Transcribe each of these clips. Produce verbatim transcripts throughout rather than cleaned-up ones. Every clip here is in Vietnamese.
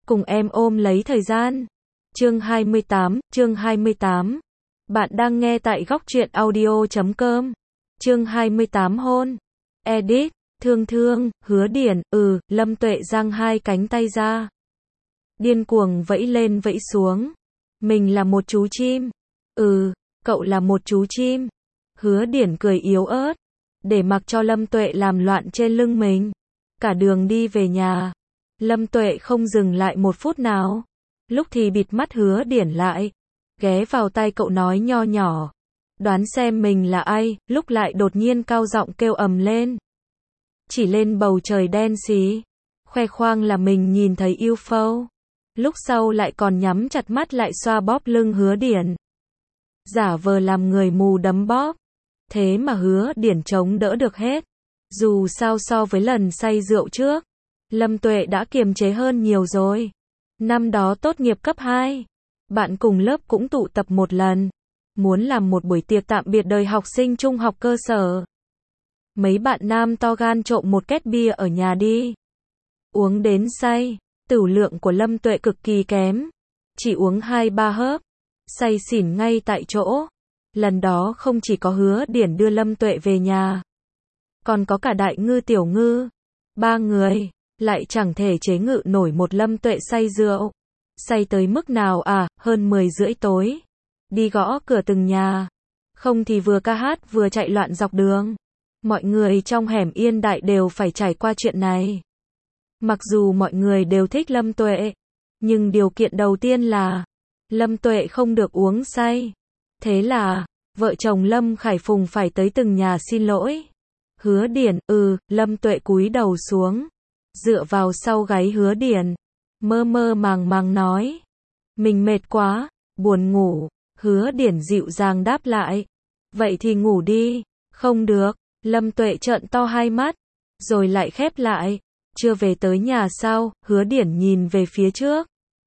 cùng em ôm lấy thời gian. Chương hai mươi tám, chương hai mươi tám. Bạn đang nghe tại góc truyện audio chấm com. Chương hai mươi tám hôn. Edit, thương thương, Hứa Điển, ừ, Lâm Tuệ giang hai cánh tay ra. Điên cuồng vẫy lên vẫy xuống. Mình là một chú chim. Ừ, cậu là một chú chim. Hứa Điển cười yếu ớt, để mặc cho Lâm Tuệ làm loạn trên lưng mình. Cả đường đi về nhà, Lâm Tuệ không dừng lại một phút nào. Lúc thì bịt mắt Hứa Điển lại, ghé vào tai cậu nói nho nhỏ, đoán xem mình là ai, lúc lại đột nhiên cao giọng kêu ầm lên. Chỉ lên bầu trời đen xí, khoe khoang là mình nhìn thấy u ép ô. Lúc sau lại còn nhắm chặt mắt lại xoa bóp lưng Hứa Điển. Giả vờ làm người mù đấm bóp. Thế mà Hứa Điển chống đỡ được hết. Dù sao so với lần say rượu trước, Lâm Tuệ đã kiềm chế hơn nhiều rồi. Năm đó tốt nghiệp cấp hai, bạn cùng lớp cũng tụ tập một lần, muốn làm một buổi tiệc tạm biệt đời học sinh trung học cơ sở. Mấy bạn nam to gan trộm một két bia ở nhà đi. Uống đến say, tửu lượng của Lâm Tuệ cực kỳ kém. Chỉ uống hai ba hớp, say xỉn ngay tại chỗ. Lần đó không chỉ có Hứa Điển đưa Lâm Tuệ về nhà, còn có cả Đại Ngư Tiểu Ngư. Ba người, lại chẳng thể chế ngự nổi một Lâm Tuệ say rượu. Say tới mức nào à, hơn mười rưỡi tối. Đi gõ cửa từng nhà. Không thì vừa ca hát vừa chạy loạn dọc đường. Mọi người trong hẻm Yên Đại đều phải trải qua chuyện này. Mặc dù mọi người đều thích Lâm Tuệ, nhưng điều kiện đầu tiên là Lâm Tuệ không được uống say. Thế là, vợ chồng Lâm Khải Phùng phải tới từng nhà xin lỗi. Hứa Điển, ừ, Lâm Tuệ cúi đầu xuống, dựa vào sau gáy Hứa Điển, mơ mơ màng màng nói. Mình mệt quá, buồn ngủ. Hứa Điển dịu dàng đáp lại. Vậy thì ngủ đi. Không được. Lâm Tuệ trợn to hai mắt, rồi lại khép lại. Chưa về tới nhà sao? Hứa Điển nhìn về phía trước.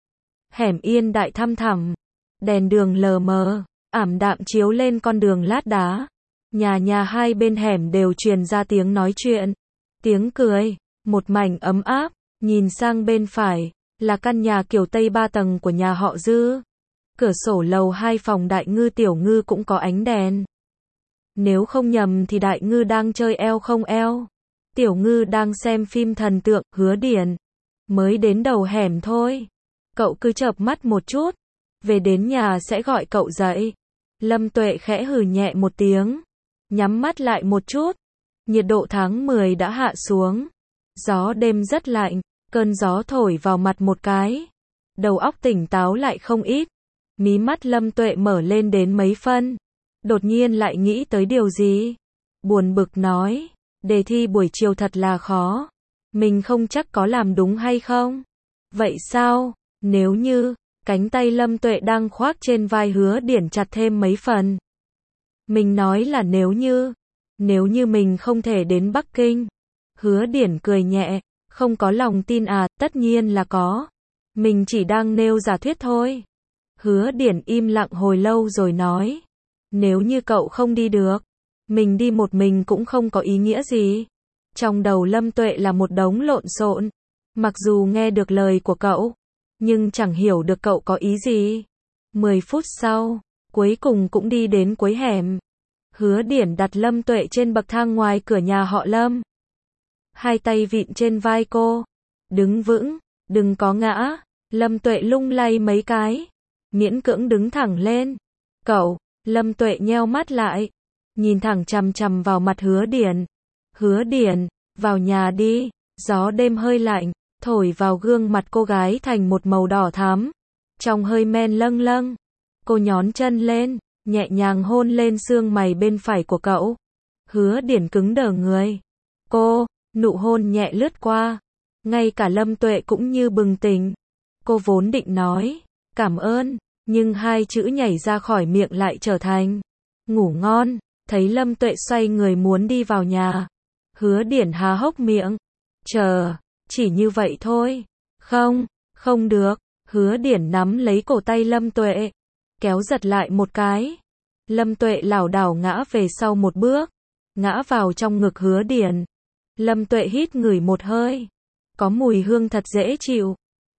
Hẻm Yên Đại thăm thẳm, đèn đường lờ mờ, ảm đạm chiếu lên con đường lát đá. Nhà nhà hai bên hẻm đều truyền ra tiếng nói chuyện, tiếng cười, một mảnh ấm áp. Nhìn sang bên phải, là căn nhà kiểu Tây ba tầng của nhà họ Dư. Cửa sổ lầu hai phòng Đại Ngư Tiểu Ngư cũng có ánh đèn. Nếu không nhầm thì Đại Ngư đang chơi eo không eo, Tiểu Ngư đang xem phim thần tượng. Hứa Điển, mới đến đầu hẻm thôi, cậu cứ chợp mắt một chút, về đến nhà sẽ gọi cậu dậy. Lâm Tuệ khẽ hừ nhẹ một tiếng, nhắm mắt lại một chút. Nhiệt độ tháng mười đã hạ xuống, gió đêm rất lạnh, cơn gió thổi vào mặt một cái, đầu óc tỉnh táo lại không ít. Mí mắt Lâm Tuệ mở lên đến mấy phân, đột nhiên lại nghĩ tới điều gì, buồn bực nói, đề thi buổi chiều thật là khó, mình không chắc có làm đúng hay không. Vậy sao? Nếu như, cánh tay Lâm Tuệ đang khoác trên vai Hứa Điển chặt thêm mấy phần. Mình nói là nếu như, nếu như mình không thể đến Bắc Kinh. Hứa Điển cười nhẹ, không có lòng tin à? Tất nhiên là có, mình chỉ đang nêu giả thuyết thôi. Hứa Điển im lặng hồi lâu rồi nói, nếu như cậu không đi được, mình đi một mình cũng không có ý nghĩa gì. Trong đầu Lâm Tuệ là một đống lộn xộn, mặc dù nghe được lời của cậu, nhưng chẳng hiểu được cậu có ý gì. Mười phút sau, cuối cùng cũng đi đến cuối hẻm. Hứa Điển đặt Lâm Tuệ trên bậc thang ngoài cửa nhà họ Lâm, hai tay vịn trên vai cô, đứng vững, đừng có ngã. Lâm Tuệ lung lay mấy cái, miễn cưỡng đứng thẳng lên. Cậu, Lâm Tuệ nheo mắt lại, nhìn thẳng chằm chằm vào mặt Hứa Điển. Hứa Điển, vào nhà đi. Gió đêm hơi lạnh, thổi vào gương mặt cô gái thành một màu đỏ thắm, trong hơi men lâng lâng. Cô nhón chân lên, nhẹ nhàng hôn lên xương mày bên phải của cậu. Hứa Điển cứng đờ người. Cô, nụ hôn nhẹ lướt qua, ngay cả Lâm Tuệ cũng như bừng tỉnh. Cô vốn định nói, cảm ơn, nhưng hai chữ nhảy ra khỏi miệng lại trở thành, ngủ ngon. Thấy Lâm Tuệ xoay người muốn đi vào nhà, Hứa Điển há hốc miệng. Chờ, chỉ như vậy thôi. Không, không được. Hứa Điển nắm lấy cổ tay Lâm Tuệ, kéo giật lại một cái. Lâm Tuệ lảo đảo ngã về sau một bước, ngã vào trong ngực Hứa Điển. Lâm Tuệ hít ngửi một hơi, có mùi hương thật dễ chịu.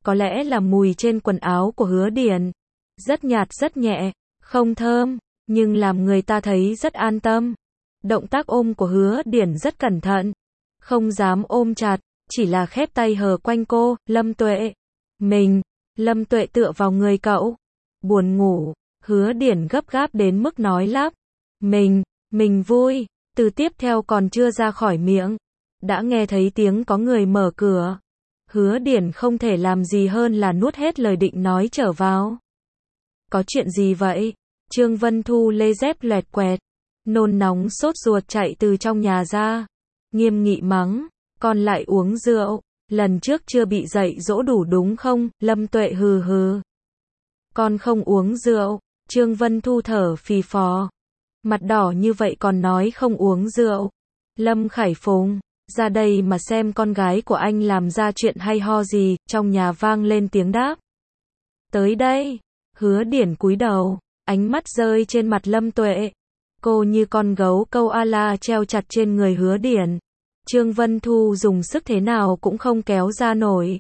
Có lẽ là mùi trên quần áo của Hứa Điển. Rất nhạt rất nhẹ, không thơm, nhưng làm người ta thấy rất an tâm. Động tác ôm của Hứa Điển rất cẩn thận. Không dám ôm chặt, chỉ là khép tay hờ quanh cô, Lâm Tuệ. Mình, Lâm Tuệ tựa vào người cậu. Buồn ngủ, Hứa Điển gấp gáp đến mức nói lắp. Mình, mình vui, từ tiếp theo còn chưa ra khỏi miệng. Đã nghe thấy tiếng có người mở cửa. Hứa Điển không thể làm gì hơn là nuốt hết lời định nói trở vào. Có chuyện gì vậy? Trương Vân Thu lê dép loẹt quẹt. Nôn nóng sốt ruột chạy từ trong nhà ra. Nghiêm nghị mắng. Con lại uống rượu. Lần trước chưa bị dạy dỗ đủ đúng không? Lâm Tuệ hừ hừ. Con không uống rượu. Trương Vân Thu thở phì phò. Mặt đỏ như vậy còn nói không uống rượu. Lâm Khải Phùng, ra đây mà xem con gái của anh làm ra chuyện hay ho gì. Trong nhà vang lên tiếng đáp. Tới đây. Hứa Điển cúi đầu, ánh mắt rơi trên mặt Lâm Tuệ. Cô như con gấu câu a la treo chặt trên người Hứa Điển. Trương Vân Thu dùng sức thế nào cũng không kéo ra nổi.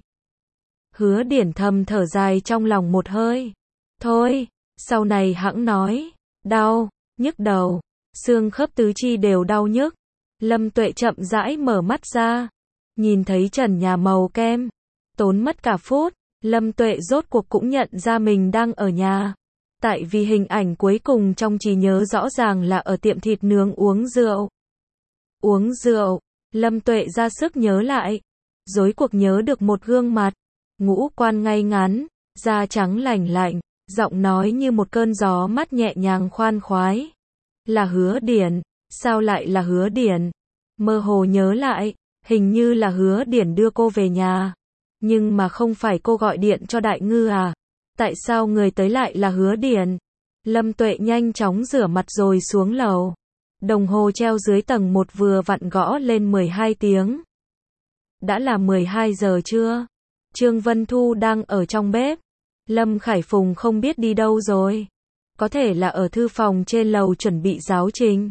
Hứa Điển thầm thở dài trong lòng một hơi. Thôi, sau này hẵng nói. Đau, nhức đầu, xương khớp tứ chi đều đau nhức. Lâm Tuệ chậm rãi mở mắt ra. Nhìn thấy trần nhà màu kem. Tốn mất cả phút. Lâm Tuệ rốt cuộc cũng nhận ra mình đang ở nhà. Tại vì hình ảnh cuối cùng trong trí nhớ rõ ràng là ở tiệm thịt nướng uống rượu. Uống rượu, Lâm Tuệ ra sức nhớ lại. Rối cuộc nhớ được một gương mặt. Ngũ quan ngay ngắn, da trắng lành lạnh, giọng nói như một cơn gió mát nhẹ nhàng khoan khoái. Là Hứa Điển, sao lại là Hứa Điển? Mơ hồ nhớ lại, hình như là Hứa Điển đưa cô về nhà. Nhưng mà không phải cô gọi điện cho Đại Ngư à? Tại sao người tới lại là Hứa Điển? Lâm Tuệ nhanh chóng rửa mặt rồi xuống lầu. Đồng hồ treo dưới tầng một vừa vặn gõ lên mười hai tiếng. Đã là mười hai giờ trưa. Trương Vân Thu đang ở trong bếp. Lâm Khải Phùng không biết đi đâu rồi. Có thể là ở thư phòng trên lầu chuẩn bị giáo trình.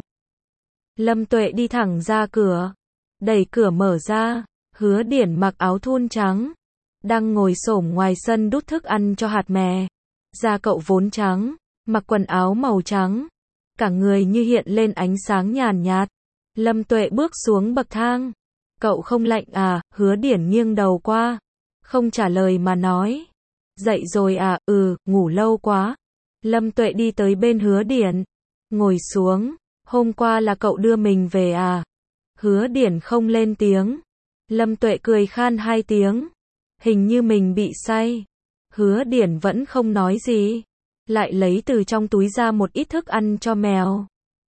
Lâm Tuệ đi thẳng ra cửa. Đẩy cửa mở ra. Hứa Điển mặc áo thun trắng. Đang ngồi xổm ngoài sân đút thức ăn cho hạt mè. Da cậu vốn trắng, mặc quần áo màu trắng. Cả người như hiện lên ánh sáng nhàn nhạt. Lâm Tuệ bước xuống bậc thang. Cậu không lạnh à? Hứa Điển nghiêng đầu qua. Không trả lời mà nói. Dậy rồi à? Ừ, ngủ lâu quá. Lâm Tuệ đi tới bên Hứa Điển. Ngồi xuống. Hôm qua là cậu đưa mình về à? Hứa Điển không lên tiếng. Lâm Tuệ cười khan hai tiếng. Hình như mình bị say. Hứa Điển vẫn không nói gì. Lại lấy từ trong túi ra một ít thức ăn cho mèo.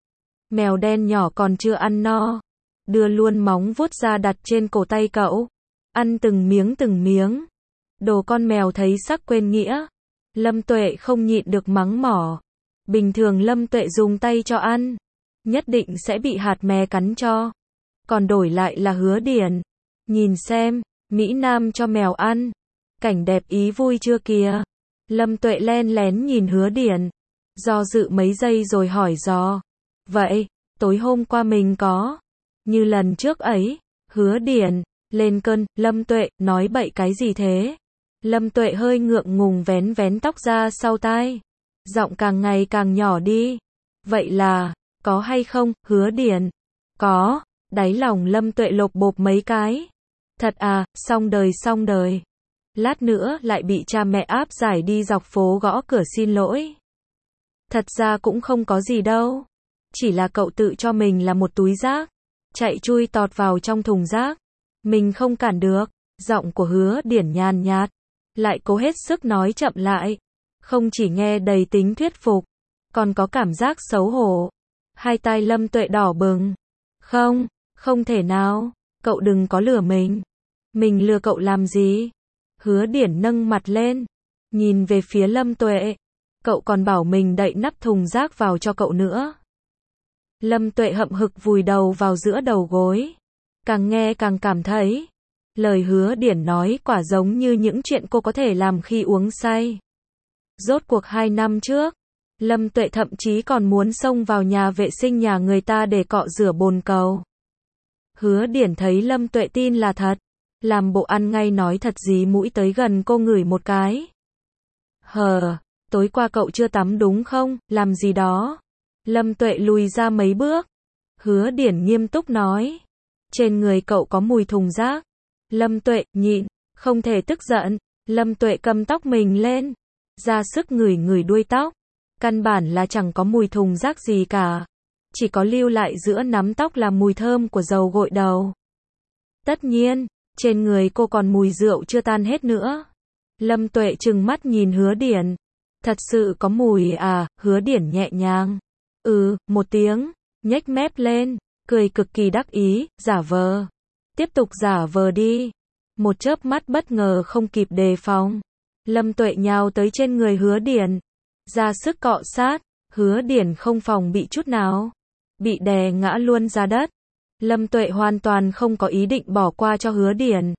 Mèo đen nhỏ còn chưa ăn no. Đưa luôn móng vuốt ra đặt trên cổ tay cậu. Ăn từng miếng từng miếng. Đồ con mèo thấy sắc quên nghĩa. Lâm Tuệ không nhịn được mắng mỏ. Bình thường Lâm Tuệ dùng tay cho ăn. Nhất định sẽ bị hạt mè cắn cho. Còn đổi lại là Hứa Điển. Nhìn xem. Mỹ Nam cho mèo ăn. Cảnh đẹp ý vui chưa kìa. Lâm Tuệ len lén nhìn Hứa Điển. Do dự mấy giây rồi hỏi dò. Vậy, tối hôm qua mình có. Như lần trước ấy. Hứa Điển. Lên cơn. Lâm Tuệ, nói bậy cái gì thế? Lâm Tuệ hơi ngượng ngùng vén vén tóc ra sau tai. Giọng càng ngày càng nhỏ đi. Vậy là, có hay không? Hứa Điển. Có. Đáy lòng Lâm Tuệ lộp bộp mấy cái. Thật à, xong đời xong đời. Lát nữa lại bị cha mẹ áp giải đi dọc phố gõ cửa xin lỗi. Thật ra cũng không có gì đâu. Chỉ là cậu tự cho mình là một túi rác. Chạy chui tọt vào trong thùng rác. Mình không cản được. Giọng của Hứa Điển nhàn nhạt. Lại cố hết sức nói chậm lại. Không chỉ nghe đầy tính thuyết phục. Còn có cảm giác xấu hổ. Hai tai Lâm Tuệ đỏ bừng. Không, không thể nào. Cậu đừng có lừa mình. Mình lừa cậu làm gì? Hứa Điển nâng mặt lên. Nhìn về phía Lâm Tuệ. Cậu còn bảo mình đậy nắp thùng rác vào cho cậu nữa. Lâm Tuệ hậm hực vùi đầu vào giữa đầu gối. Càng nghe càng cảm thấy. Lời Hứa Điển nói quả giống như những chuyện cô có thể làm khi uống say. Rốt cuộc hai năm trước. Lâm Tuệ thậm chí còn muốn xông vào nhà vệ sinh nhà người ta để cọ rửa bồn cầu. Hứa Điển thấy Lâm Tuệ tin là thật. làm bộ ăn ngay nói thật dí mũi tới gần cô ngửi một cái. Hờ, tối qua cậu chưa tắm đúng không, làm gì đó? Lâm Tuệ lùi ra mấy bước. Hứa Điển nghiêm túc nói. Trên người cậu có mùi thùng rác. Lâm Tuệ, nhịn, không thể tức giận. Lâm Tuệ cầm tóc mình lên, ra sức ngửi ngửi đuôi tóc. Căn bản là chẳng có mùi thùng rác gì cả. Chỉ có lưu lại giữa nắm tóc là mùi thơm của dầu gội đầu. Tất nhiên, trên người cô còn mùi rượu chưa tan hết nữa. Lâm Tuệ trừng mắt nhìn Hứa Điển. Thật sự có mùi à, Hứa Điển nhẹ nhàng. Ừ, một tiếng, nhếch mép lên, cười cực kỳ đắc ý, giả vờ. Tiếp tục giả vờ đi. Một chớp mắt bất ngờ không kịp đề phòng. Lâm Tuệ nhào tới trên người Hứa Điển. Ra sức cọ sát, Hứa Điển không phòng bị chút nào. Bị đè ngã luôn ra đất. Lâm Tuệ hoàn toàn không có ý định bỏ qua cho Hứa Điển.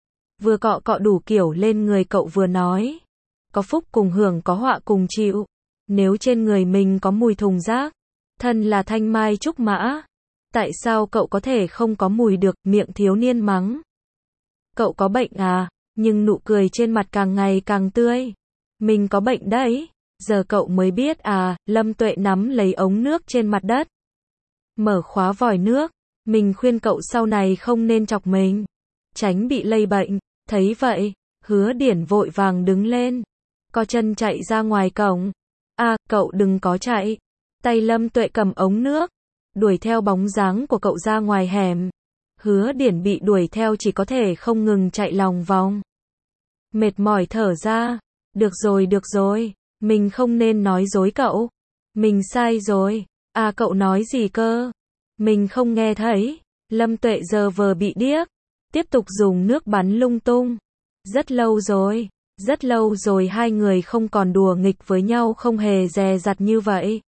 Vừa cọ cọ đủ kiểu lên người cậu vừa nói. Có phúc cùng hưởng có họa cùng chịu. Nếu trên người mình có mùi thùng rác, thân là thanh mai trúc mã. Tại sao cậu có thể không có mùi được, miệng thiếu niên mắng. Cậu có bệnh à, nhưng nụ cười trên mặt càng ngày càng tươi. Mình có bệnh đấy, giờ cậu mới biết à, Lâm Tuệ nắm lấy ống nước trên mặt đất. Mở khóa vòi nước, mình khuyên cậu sau này không nên chọc mình. Tránh bị lây bệnh, thấy vậy, Hứa Điển vội vàng đứng lên. Co chân chạy ra ngoài cổng. À, cậu đừng có chạy. Tay Lâm Tuệ cầm ống nước, đuổi theo bóng dáng của cậu ra ngoài hẻm. Hứa Điển bị đuổi theo chỉ có thể không ngừng chạy lòng vòng. Mệt mỏi thở ra. Được rồi được rồi, mình không nên nói dối cậu. Mình sai rồi. À cậu nói gì cơ? Mình không nghe thấy. Lâm Tuệ giờ vờ bị điếc. Tiếp tục dùng nước bắn lung tung. Rất lâu rồi. Rất lâu rồi hai người không còn đùa nghịch với nhau, không hề dè dặt như vậy.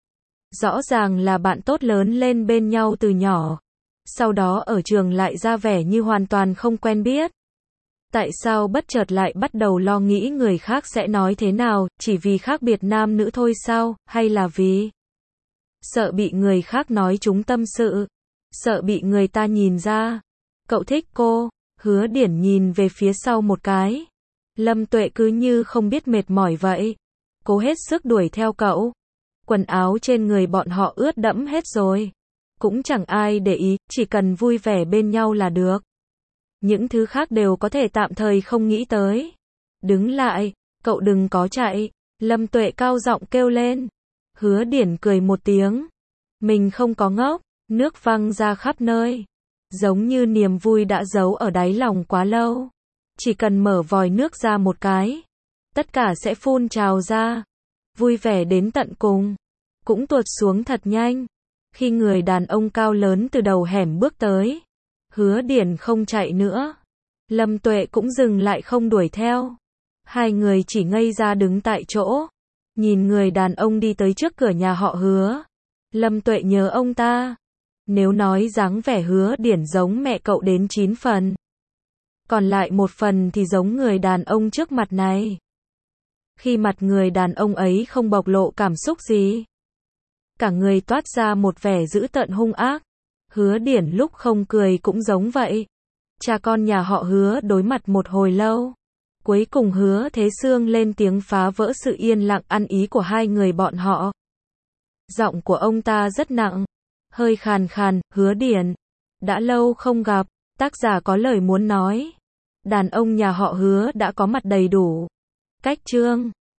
Rõ ràng là bạn tốt lớn lên bên nhau từ nhỏ. Sau đó ở trường lại ra vẻ như hoàn toàn không quen biết. Tại sao bất chợt lại bắt đầu lo nghĩ người khác sẽ nói thế nào, chỉ vì khác biệt nam nữ thôi sao, hay là vì sợ bị người khác nói chúng tâm sự, sợ bị người ta nhìn ra. Cậu thích cô, Hứa Điển nhìn về phía sau một cái. Lâm Tuệ cứ như không biết mệt mỏi vậy. Cố hết sức đuổi theo cậu. Quần áo trên người bọn họ ướt đẫm hết rồi. Cũng chẳng ai để ý, chỉ cần vui vẻ bên nhau là được. Những thứ khác đều có thể tạm thời không nghĩ tới. Đứng lại, cậu đừng có chạy. Lâm Tuệ cao giọng kêu lên. Hứa Điển cười một tiếng. Mình không có ngốc, nước văng ra khắp nơi. Giống như niềm vui đã giấu ở đáy lòng quá lâu. Chỉ cần mở vòi nước ra một cái, tất cả sẽ phun trào ra. Vui vẻ đến tận cùng, cũng tuột xuống thật nhanh. Khi người đàn ông cao lớn từ đầu hẻm bước tới, Hứa Điển không chạy nữa. Lâm Tuệ cũng dừng lại không đuổi theo. Hai người chỉ ngây ra đứng tại chỗ, nhìn người đàn ông đi tới trước cửa nhà họ Hứa. Lâm Tuệ nhớ ông ta. Nếu nói dáng vẻ Hứa Điển giống mẹ cậu đến chín phần. Còn lại một phần thì giống người đàn ông trước mặt này. Khi mặt người đàn ông ấy không bộc lộ cảm xúc gì, cả người toát ra một vẻ dữ tợn hung ác. Hứa Điển lúc không cười cũng giống vậy. Cha con nhà họ Hứa đối mặt một hồi lâu. Cuối cùng Hứa Thế Sương lên tiếng phá vỡ sự yên lặng ăn ý của hai người bọn họ. Giọng của ông ta rất nặng, hơi khàn khàn. Hứa Điển, đã lâu không gặp, tác giả có lời muốn nói. Đàn ông nhà họ Hứa đã có mặt đầy đủ. Cách chương